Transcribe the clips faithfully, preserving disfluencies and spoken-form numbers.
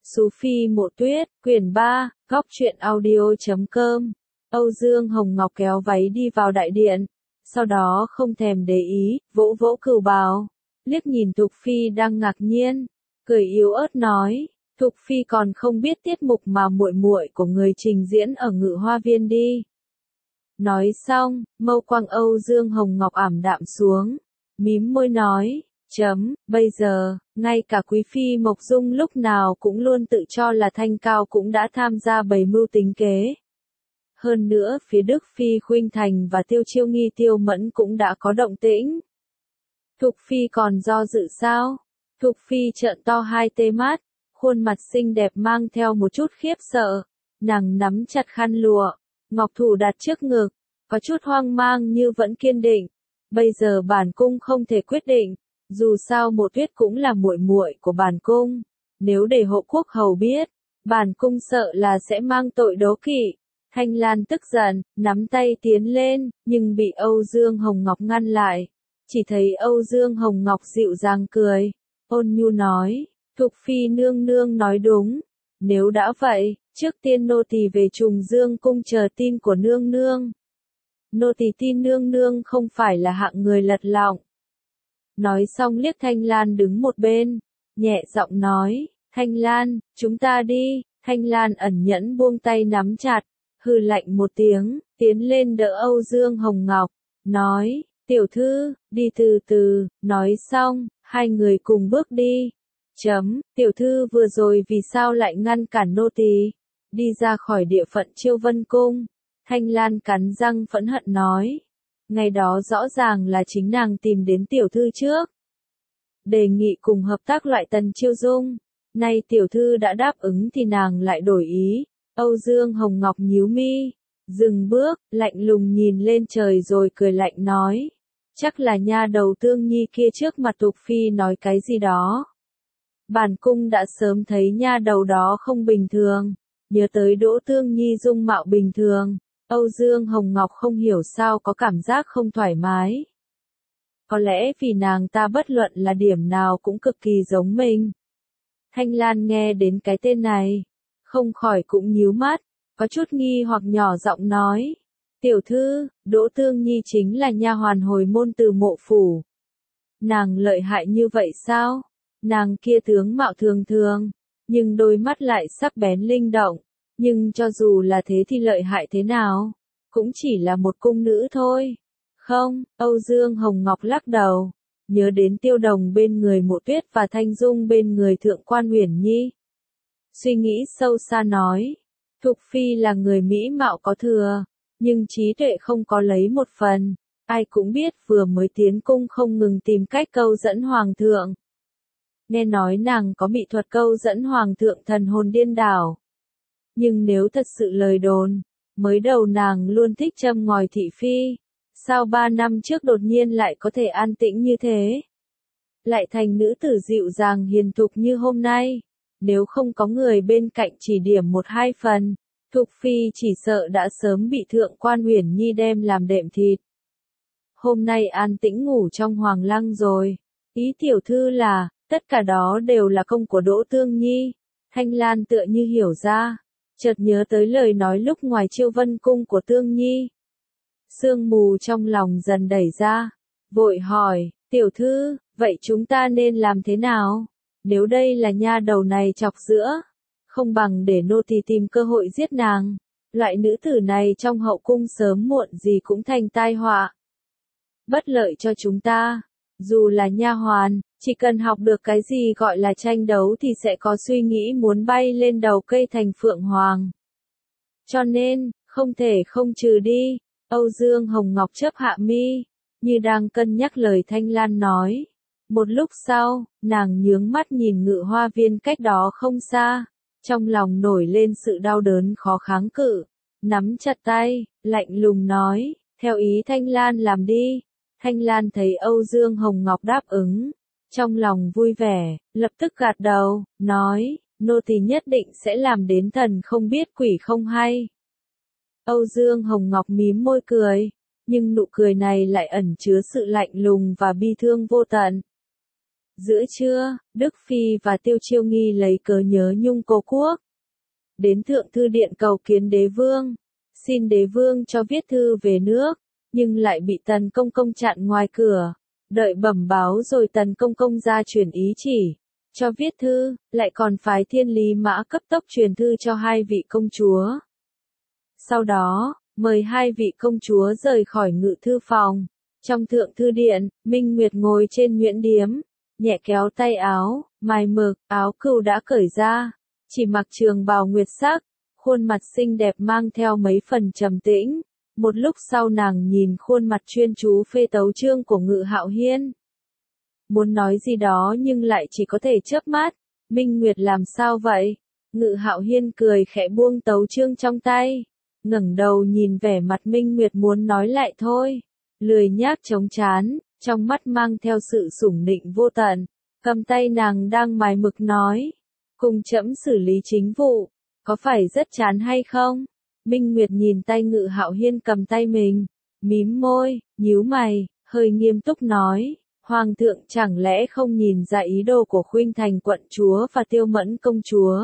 Sú Phi Mộ Tuyết, quyển ba, góc truyện audio chấm com. Âu Dương Hồng Ngọc kéo váy đi vào đại điện, sau đó không thèm để ý, vỗ vỗ cửu bào, liếc nhìn Thục Phi đang ngạc nhiên, cười yếu ớt nói, Thục Phi còn không biết tiết mục mà muội muội của người trình diễn ở Ngự Hoa Viên đi. Nói xong, mâu quang Âu Dương Hồng Ngọc ảm đạm xuống, mím môi nói, chấm, bây giờ, ngay cả Quý Phi Mộc Dung lúc nào cũng luôn tự cho là thanh cao cũng đã tham gia bày mưu tính kế. Hơn nữa phía Đức Phi Khuynh Thành và Tiêu Chiêu Nghi Tiêu Mẫn cũng đã có động tĩnh. Thục Phi còn do dự sao? Thục Phi trợn to hai tê mắt, khuôn mặt xinh đẹp mang theo một chút khiếp sợ, nàng nắm chặt khăn lụa, ngọc thủ đặt trước ngực, có chút hoang mang như vẫn kiên định. Bây giờ bản cung không thể quyết định, dù sao Mộ Tuyết cũng là muội muội của bản cung, nếu để Hộ Quốc hầu biết, bản cung sợ là sẽ mang tội đố kỵ. Thanh Lan tức giận, nắm tay tiến lên, nhưng bị Âu Dương Hồng Ngọc ngăn lại. Chỉ thấy Âu Dương Hồng Ngọc dịu dàng cười, ôn nhu nói, Thục Phi nương nương nói đúng, nếu đã vậy, trước tiên nô tỳ về Trùng Dương cung chờ tin của nương nương. Nô tỳ tin nương nương không phải là hạng người lật lọng. Nói xong liếc Thanh Lan đứng một bên, nhẹ giọng nói, Thanh Lan, chúng ta đi. Thanh Lan ẩn nhẫn buông tay nắm chặt, hừ lạnh một tiếng, tiến lên đỡ Âu Dương Hồng Ngọc, nói, tiểu thư, đi từ từ. Nói xong, hai người cùng bước đi. Chấm, tiểu thư vừa rồi vì sao lại ngăn cản nô tỳ đi ra khỏi địa phận Chiêu Vân Cung? Thanh Lan cắn răng phẫn hận nói, ngày đó rõ ràng là chính nàng tìm đến tiểu thư trước, đề nghị cùng hợp tác loại Tần Chiêu Dung, nay tiểu thư đã đáp ứng thì nàng lại đổi ý. Âu Dương Hồng Ngọc nhíu mi, dừng bước, lạnh lùng nhìn lên trời rồi cười lạnh nói, chắc là nha đầu Tương Nhi kia trước mặt Thục Phi nói cái gì đó. Bản cung đã sớm thấy nha đầu đó không bình thường, nhớ tới Đỗ Tương Nhi dung mạo bình thường, Âu Dương Hồng Ngọc không hiểu sao có cảm giác không thoải mái. Có lẽ vì nàng ta bất luận là điểm nào cũng cực kỳ giống mình. Thanh Lan nghe đến cái tên này, không khỏi cũng nhíu mắt, có chút nghi hoặc nhỏ giọng nói, tiểu thư, Đỗ Tương Nhi chính là nha hoàn hồi môn từ Mộ phủ. Nàng lợi hại như vậy sao? Nàng kia tướng mạo thường thường, nhưng đôi mắt lại sắc bén linh động, nhưng cho dù là thế thì lợi hại thế nào, cũng chỉ là một cung nữ thôi. Không, Âu Dương Hồng Ngọc lắc đầu, nhớ đến Tiêu Đồng bên người Mộ Tuyết và Thanh Dung bên người Thượng quan Uyển Nhi. Suy nghĩ sâu xa nói, Thục Phi là người mỹ mạo có thừa, nhưng trí tuệ không có lấy một phần. Ai cũng biết vừa mới tiến cung không ngừng tìm cách câu dẫn hoàng thượng. Nghe nói nàng có bị thuật câu dẫn hoàng thượng thần hồn điên đảo. Nhưng nếu thật sự lời đồn, mới đầu nàng luôn thích châm ngòi thị phi, sao ba năm trước đột nhiên lại có thể an tĩnh như thế? Lại thành nữ tử dịu dàng hiền thục như hôm nay, nếu không có người bên cạnh chỉ điểm một hai phần, Thục Phi chỉ sợ đã sớm bị Thượng quan Uyển Nhi đem làm đệm thịt. Hôm nay an tĩnh ngủ trong hoàng lăng rồi, ý tiểu thư là, tất cả đó đều là công của Đỗ Tương Nhi. Thanh Lan tựa như hiểu ra, chợt nhớ tới lời nói lúc ngoài Chiêu Vân Cung của Tương Nhi. Sương mù trong lòng dần đẩy ra, vội hỏi, tiểu thư, vậy chúng ta nên làm thế nào? Nếu đây là nha đầu này chọc giữa, không bằng để nô tỳ tìm cơ hội giết nàng. Loại nữ tử này trong hậu cung sớm muộn gì cũng thành tai họa. Bất lợi cho chúng ta. Dù là nha hoàn, chỉ cần học được cái gì gọi là tranh đấu thì sẽ có suy nghĩ muốn bay lên đầu cây thành phượng hoàng. Cho nên, không thể không trừ đi. Âu Dương Hồng Ngọc chớp hạ mi, như đang cân nhắc lời Thanh Lan nói. Một lúc sau, nàng nhướng mắt nhìn Ngự Hoa Viên cách đó không xa, trong lòng nổi lên sự đau đớn khó kháng cự, nắm chặt tay, lạnh lùng nói, theo ý Thanh Lan làm đi. Thanh Lan thấy Âu Dương Hồng Ngọc đáp ứng, trong lòng vui vẻ, lập tức gật đầu, nói, nô tỳ nhất định sẽ làm đến thần không biết quỷ không hay. Âu Dương Hồng Ngọc mím môi cười, nhưng nụ cười này lại ẩn chứa sự lạnh lùng và bi thương vô tận. Giữa trưa, Đức Phi và Tiêu Chiêu Nghi lấy cớ nhớ nhung cố quốc. Đến Thượng Thư Điện cầu kiến đế vương. Xin đế vương cho viết thư về nước, nhưng lại bị Tần Công Công chặn ngoài cửa. Đợi bẩm báo rồi Tần Công Công ra truyền ý chỉ. Cho viết thư, lại còn phái Thiên Lý Mã cấp tốc truyền thư cho hai vị công chúa. Sau đó, mời hai vị công chúa rời khỏi ngự thư phòng. Trong Thượng Thư Điện, Minh Nguyệt ngồi trên nhuyễn điếm, nhẹ kéo tay áo, mài mực, áo cừu đã cởi ra, chỉ mặc trường bào nguyệt sắc, khuôn mặt xinh đẹp mang theo mấy phần trầm tĩnh. Một lúc sau nàng nhìn khuôn mặt chuyên chú phê tấu chương của Ngự Hạo Hiên. Muốn nói gì đó nhưng lại chỉ có thể chớp mắt. Minh Nguyệt làm sao vậy? Ngự Hạo Hiên cười khẽ buông tấu chương trong tay, ngẩng đầu nhìn vẻ mặt Minh Nguyệt muốn nói lại thôi, lười nhác chống chán, trong mắt mang theo sự sủng nịnh vô tận, cầm tay nàng đang mài mực nói, cùng trẫm xử lý chính vụ, có phải rất chán hay không? Minh Nguyệt nhìn tay Ngự Hạo Hiên cầm tay mình, mím môi, nhíu mày, hơi nghiêm túc nói, Hoàng thượng chẳng lẽ không nhìn ra ý đồ của Khuynh Thành quận chúa và Tiêu Mẫn công chúa?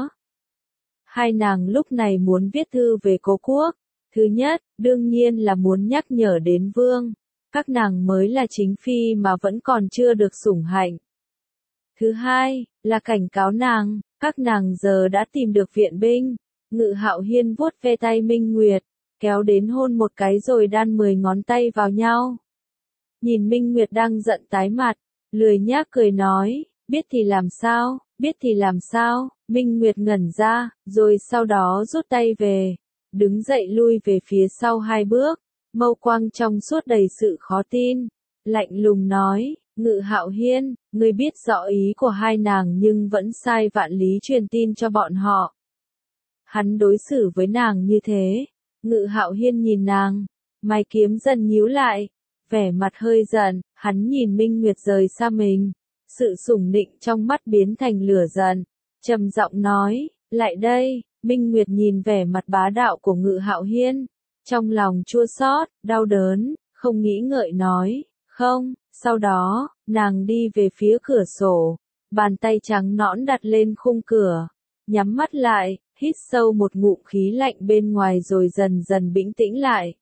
Hai nàng lúc này muốn viết thư về cố quốc. Thứ nhất, đương nhiên là muốn nhắc nhở đến vương. Các nàng mới là chính phi mà vẫn còn chưa được sủng hạnh. Thứ hai, là cảnh cáo nàng, các nàng giờ đã tìm được viện binh. Ngự Hạo Hiên vuốt ve tay Minh Nguyệt, kéo đến hôn một cái rồi đan mười ngón tay vào nhau. Nhìn Minh Nguyệt đang giận tái mặt, lười nhác cười nói, biết thì làm sao, biết thì làm sao, Minh Nguyệt ngẩn ra, rồi sau đó rút tay về, đứng dậy lui về phía sau hai bước, mâu quang trong suốt đầy sự khó tin, lạnh lùng nói, Ngự Hạo Hiên, ngươi biết rõ ý của hai nàng nhưng vẫn sai vạn lý truyền tin cho bọn họ. Hắn đối xử với nàng như thế. Ngự Hạo Hiên nhìn nàng, mày kiếm dần nhíu lại, vẻ mặt hơi giận, hắn nhìn Minh Nguyệt rời xa mình, sự sủng nịnh trong mắt biến thành lửa giận, trầm giọng nói, lại đây. Minh Nguyệt nhìn vẻ mặt bá đạo của Ngự Hạo Hiên, trong lòng chua xót, đau đớn, không nghĩ ngợi nói, không, sau đó, nàng đi về phía cửa sổ, bàn tay trắng nõn đặt lên khung cửa, nhắm mắt lại, hít sâu một ngụm khí lạnh bên ngoài rồi dần dần bình tĩnh lại.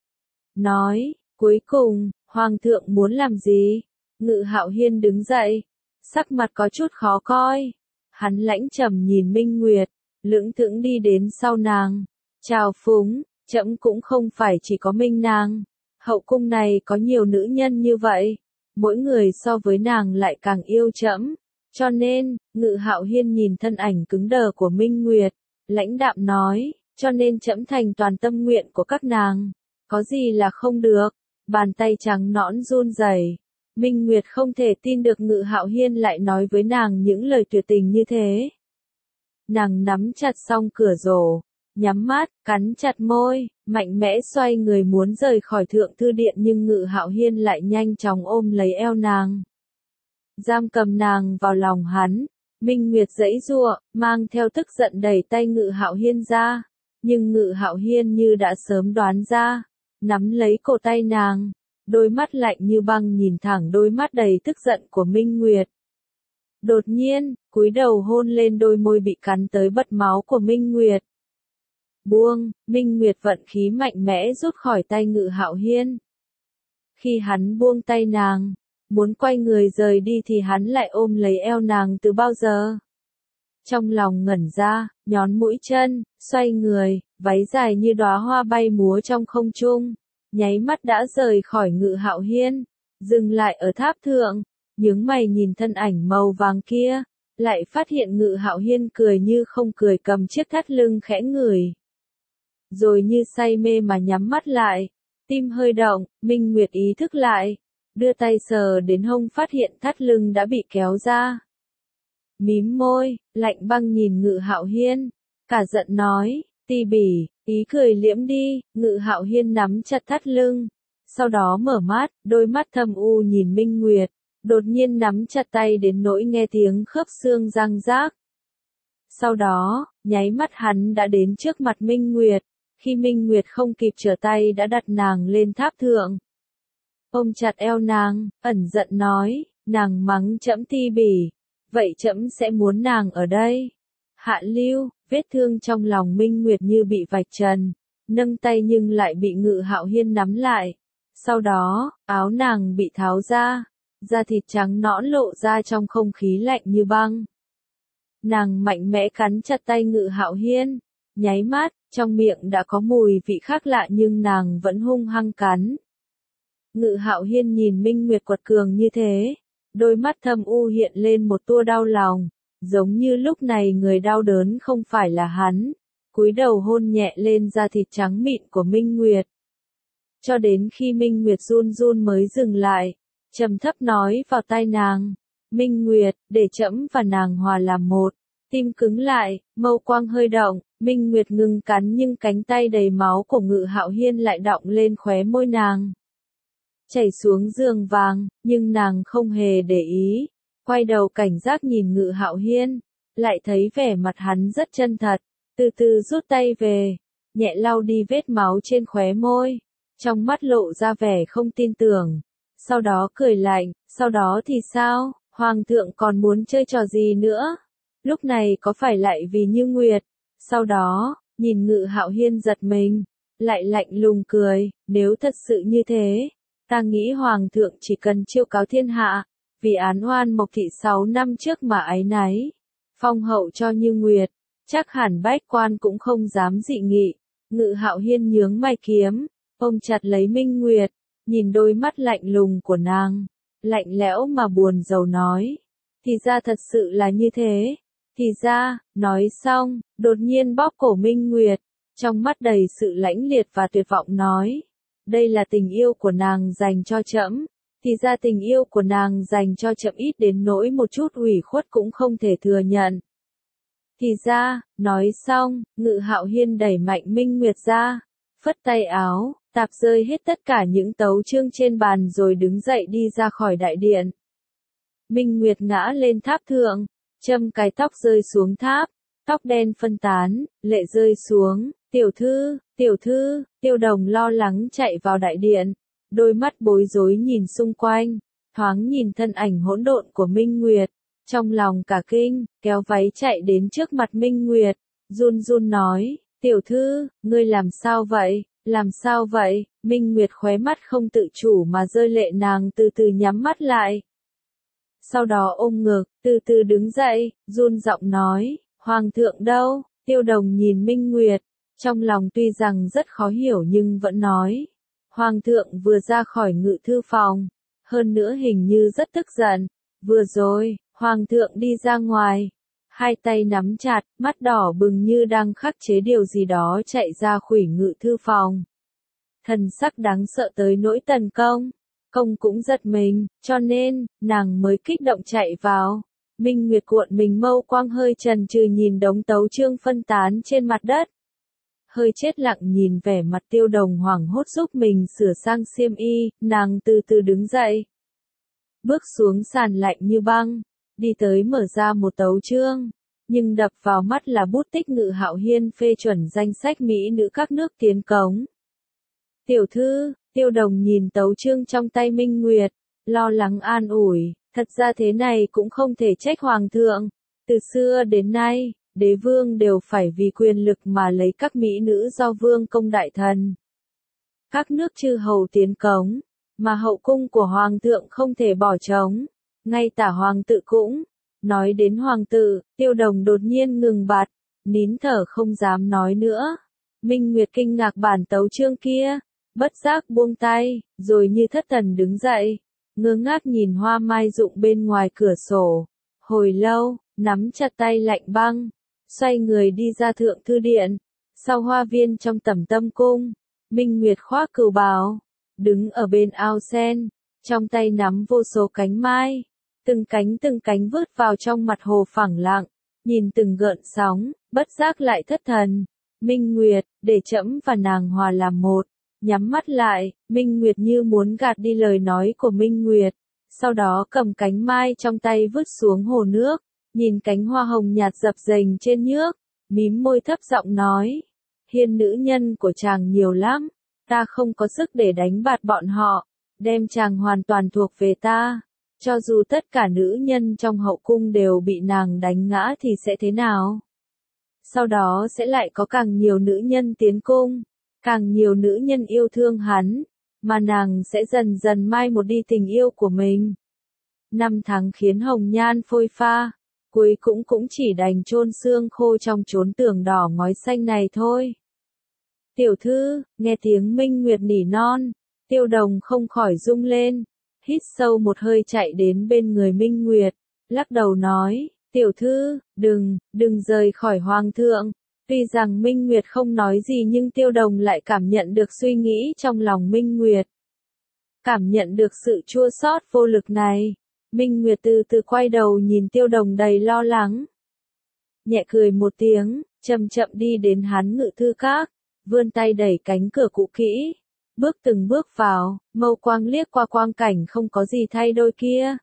Nói, cuối cùng, Hoàng thượng muốn làm gì? Ngự Hạo Hiên đứng dậy, sắc mặt có chút khó coi, hắn lãnh trầm nhìn Minh Nguyệt, lững thững đi đến sau nàng, chào phúng, trẫm cũng không phải chỉ có Minh nàng, hậu cung này có nhiều nữ nhân như vậy, mỗi người so với nàng lại càng yêu trẫm, cho nên, Ngự Hạo Hiên nhìn thân ảnh cứng đờ của Minh Nguyệt, lãnh đạm nói, cho nên trẫm thành toàn tâm nguyện của các nàng, có gì là không được, bàn tay trắng nõn run rẩy. Minh Nguyệt không thể tin được Ngự Hạo Hiên lại nói với nàng những lời tuyệt tình như thế. Nàng nắm chặt song cửa rổ, nhắm mắt, cắn chặt môi, mạnh mẽ xoay người muốn rời khỏi Thượng Thư Điện nhưng Ngự Hạo Hiên lại nhanh chóng ôm lấy eo nàng, giam cầm nàng vào lòng hắn. Minh Nguyệt giãy giụa, mang theo tức giận đẩy tay Ngự Hạo Hiên ra, nhưng Ngự Hạo Hiên như đã sớm đoán ra, nắm lấy cổ tay nàng, đôi mắt lạnh như băng nhìn thẳng đôi mắt đầy tức giận của Minh Nguyệt. Đột nhiên, cúi đầu hôn lên đôi môi bị cắn tới bật máu của Minh Nguyệt. Buông, Minh Nguyệt vận khí mạnh mẽ rút khỏi tay Ngự Hạo Hiên. Khi hắn buông tay nàng, muốn quay người rời đi thì hắn lại ôm lấy eo nàng từ bao giờ. Trong lòng ngẩn ra, nhón mũi chân, xoay người, váy dài như đóa hoa bay múa trong không trung, nháy mắt đã rời khỏi Ngự Hạo Hiên, dừng lại ở tháp thượng, nhướng mày nhìn thân ảnh màu vàng kia, lại phát hiện Ngự Hạo Hiên cười như không cười cầm chiếc thắt lưng khẽ ngửi. Rồi như say mê mà nhắm mắt lại, tim hơi động, Minh Nguyệt ý thức lại, đưa tay sờ đến hông phát hiện thắt lưng đã bị kéo ra. Mím môi, lạnh băng nhìn Ngự Hạo Hiên, cả giận nói, ti bỉ, ý cười liễm đi. Ngự Hạo Hiên nắm chặt thắt lưng, sau đó mở mắt, đôi mắt thâm u nhìn Minh Nguyệt, đột nhiên nắm chặt tay đến nỗi nghe tiếng khớp xương răng rác. Sau đó, nháy mắt hắn đã đến trước mặt Minh Nguyệt, khi Minh Nguyệt không kịp trở tay đã đặt nàng lên tháp thượng. Ôm chặt eo nàng, ẩn giận nói, Nàng mắng trẫm ti bỉ, vậy trẫm sẽ muốn nàng ở đây. Hạ lưu, vết thương trong lòng Minh Nguyệt như bị vạch trần, nâng tay nhưng lại bị Ngự Hạo Hiên nắm lại. Sau đó, áo nàng bị tháo ra, da thịt trắng nõn lộ ra trong không khí lạnh như băng. Nàng mạnh mẽ cắn chặt tay Ngự Hạo Hiên, nháy mắt, trong miệng đã có mùi vị khác lạ nhưng nàng vẫn hung hăng cắn. Ngự Hạo Hiên nhìn Minh Nguyệt quật cường như thế, đôi mắt thâm u hiện lên một tia đau lòng, giống như lúc này người đau đớn không phải là hắn, cúi đầu hôn nhẹ lên da thịt trắng mịn của Minh Nguyệt. Cho đến khi Minh Nguyệt run run mới dừng lại, trầm thấp nói vào tai nàng, Minh Nguyệt, để trẫm và nàng hòa làm một. Tim cứng lại, mâu quang hơi động, Minh Nguyệt ngừng cắn nhưng cánh tay đầy máu của Ngự Hạo Hiên lại đọng lên khóe môi nàng. Chảy xuống giường vàng, nhưng nàng không hề để ý, quay đầu cảnh giác nhìn Ngự Hạo Hiên, lại thấy vẻ mặt hắn rất chân thật, từ từ rút tay về, nhẹ lau đi vết máu trên khóe môi, trong mắt lộ ra vẻ không tin tưởng, sau đó cười lạnh, sau đó thì sao, Hoàng thượng còn muốn chơi trò gì nữa? Lúc này có phải lại vì Như Nguyệt? Sau đó, nhìn Ngự Hạo Hiên giật mình, lại lạnh lùng cười, nếu thật sự như thế, ta nghĩ Hoàng thượng chỉ cần chiêu cáo thiên hạ, vì án oan Mộc Thị sáu năm trước mà áy náy, phong hậu cho Như Nguyệt, chắc hẳn bách quan cũng không dám dị nghị. Ngự Hạo Hiên nhướng mày kiếm, ôm chặt lấy Minh Nguyệt, nhìn đôi mắt lạnh lùng của nàng, lạnh lẽo mà buồn rầu nói, thì ra thật sự là như thế. Thì ra, nói xong, đột nhiên bóp cổ Minh Nguyệt, trong mắt đầy sự lãnh liệt và tuyệt vọng nói, đây là tình yêu của nàng dành cho trẫm, thì ra tình yêu của nàng dành cho trẫm ít đến nỗi một chút ủy khuất cũng không thể thừa nhận. Thì ra, nói xong, Ngự Hạo Hiên đẩy mạnh Minh Nguyệt ra, phất tay áo, tạp rơi hết tất cả những tấu chương trên bàn rồi đứng dậy đi ra khỏi đại điện. Minh Nguyệt ngã lên tháp thượng, châm cái tóc rơi xuống tháp, tóc đen phân tán, lệ rơi xuống, tiểu thư, tiểu thư, Tiêu Đồng lo lắng chạy vào đại điện, đôi mắt bối rối nhìn xung quanh, thoáng nhìn thân ảnh hỗn độn của Minh Nguyệt, trong lòng cả kinh, kéo váy chạy đến trước mặt Minh Nguyệt, run run nói, tiểu thư, ngươi làm sao vậy, làm sao vậy, Minh Nguyệt khóe mắt không tự chủ mà rơi lệ, nàng từ từ nhắm mắt lại. Sau đó ôm ngực, từ từ đứng dậy, run giọng nói, Hoàng thượng đâu? Tiêu Đồng nhìn Minh Nguyệt, trong lòng tuy rằng rất khó hiểu nhưng vẫn nói, Hoàng thượng vừa ra khỏi ngự thư phòng, hơn nữa hình như rất tức giận, vừa rồi, Hoàng thượng đi ra ngoài, hai tay nắm chặt, mắt đỏ bừng như đang khắc chế điều gì đó chạy ra khuỷu ngự thư phòng. Thần sắc đáng sợ tới nỗi Tần Công. Công cũng giật mình, cho nên, nàng mới kích động chạy vào. Minh Nguyệt cuộn mình mâu quang hơi chần chừ nhìn đống tấu chương phân tán trên mặt đất. Hơi chết lặng nhìn vẻ mặt Tiêu Đồng hoảng hốt giúp mình sửa sang xiêm y, nàng từ từ đứng dậy. Bước xuống sàn lạnh như băng, đi tới mở ra một tấu chương, nhưng đập vào mắt là bút tích Ngự Hạo Hiên phê chuẩn danh sách mỹ nữ các nước tiến cống. Tiểu thư, Tiêu Đồng nhìn tấu chương trong tay Minh Nguyệt, lo lắng an ủi, thật ra thế này cũng không thể trách Hoàng thượng. Từ xưa đến nay, đế vương đều phải vì quyền lực mà lấy các mỹ nữ do vương công đại thần. Các nước chư hầu tiến cống, mà hậu cung của Hoàng thượng không thể bỏ trống. Ngay tả Hoàng tự cũng, nói đến Hoàng tử, Tiêu Đồng đột nhiên ngừng bặt, nín thở không dám nói nữa. Minh Nguyệt kinh ngạc bản tấu chương kia, bất giác buông tay, rồi như thất thần đứng dậy, ngơ ngác nhìn hoa mai rụng bên ngoài cửa sổ. Hồi lâu, nắm chặt tay lạnh băng, xoay người đi ra thượng thư điện. Sau hoa viên trong Tẩm Tâm cung, Minh Nguyệt khoác cửu bào, đứng ở bên ao sen, trong tay nắm vô số cánh mai, từng cánh từng cánh vứt vào trong mặt hồ phẳng lặng, nhìn từng gợn sóng, bất giác lại thất thần. Minh Nguyệt, để trẫm và nàng hòa làm một. Nhắm mắt lại, Minh Nguyệt như muốn gạt đi lời nói của Minh Nguyệt, sau đó cầm cánh mai trong tay vứt xuống hồ nước, nhìn cánh hoa hồng nhạt dập dềnh trên nước, mím môi thấp giọng nói, hiên nữ nhân của chàng nhiều lắm, ta không có sức để đánh bạt bọn họ, đem chàng hoàn toàn thuộc về ta, Cho dù tất cả nữ nhân trong hậu cung đều bị nàng đánh ngã thì sẽ thế nào? Sau đó sẽ lại có càng nhiều nữ nhân tiến cung, càng nhiều nữ nhân yêu thương hắn, mà nàng sẽ dần dần mai một đi tình yêu của mình. Năm tháng khiến hồng nhan phôi pha, cuối cũng cũng chỉ đành chôn xương khô trong chốn tường đỏ ngói xanh này thôi. Tiểu thư, nghe tiếng Minh Nguyệt nỉ non, Tiêu Đồng không khỏi rung lên, hít sâu một hơi chạy đến bên người Minh Nguyệt, lắc đầu nói, tiểu thư, đừng, đừng rời khỏi hoàng thượng. Tuy rằng Minh Nguyệt không nói gì nhưng Tiêu Đồng lại cảm nhận được suy nghĩ trong lòng Minh Nguyệt. Cảm nhận được sự chua xót vô lực này, Minh Nguyệt từ từ quay đầu nhìn Tiêu Đồng đầy lo lắng. Nhẹ cười một tiếng, chậm chậm đi đến Hán Ngự Thư Các, vươn tay đẩy cánh cửa cũ kỹ, bước từng bước vào, mâu quang liếc qua quang cảnh không có gì thay đổi kia.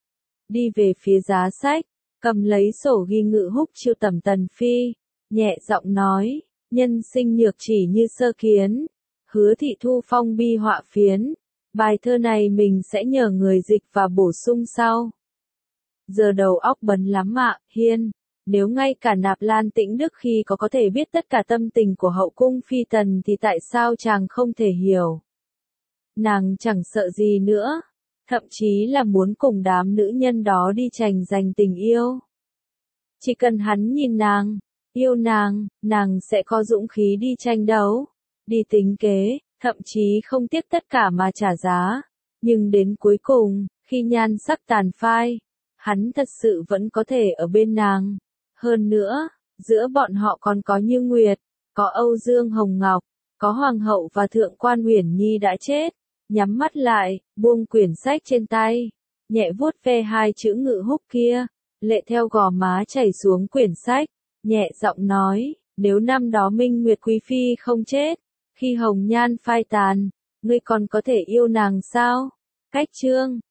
Đi về phía giá sách, cầm lấy sổ ghi Ngự Húc chiêu tẩm Tần Phi, nhẹ giọng nói, nhân sinh nhược chỉ như sơ kiến, hứa thị thu phong bi họa phiến, bài thơ này mình sẽ nhờ người dịch và bổ sung sau. Giờ đầu óc bấn lắm ạ, Hiên, nếu ngay cả Nạp Lan Tĩnh Đức khi có có thể biết tất cả tâm tình của hậu cung phi tần thì tại sao chàng không thể hiểu? Nàng chẳng sợ gì nữa, thậm chí là muốn cùng đám nữ nhân đó đi tranh giành tình yêu. Chỉ cần hắn nhìn nàng, yêu nàng, nàng sẽ có dũng khí đi tranh đấu, đi tính kế, thậm chí không tiếc tất cả mà trả giá. Nhưng đến cuối cùng, khi nhan sắc tàn phai, hắn thật sự vẫn có thể ở bên nàng. Hơn nữa, giữa bọn họ còn có Như Nguyệt, có Âu Dương Hồng Ngọc, có Hoàng hậu và Thượng quan Uyển Nhi đã chết. Nhắm mắt lại, buông quyển sách trên tay, nhẹ vuốt ve hai chữ Ngự Húc kia, lệ theo gò má chảy xuống quyển sách, nhẹ giọng nói, nếu năm đó Minh Nguyệt Quý Phi không chết, khi hồng nhan phai tàn, ngươi còn có thể yêu nàng sao? Cách chương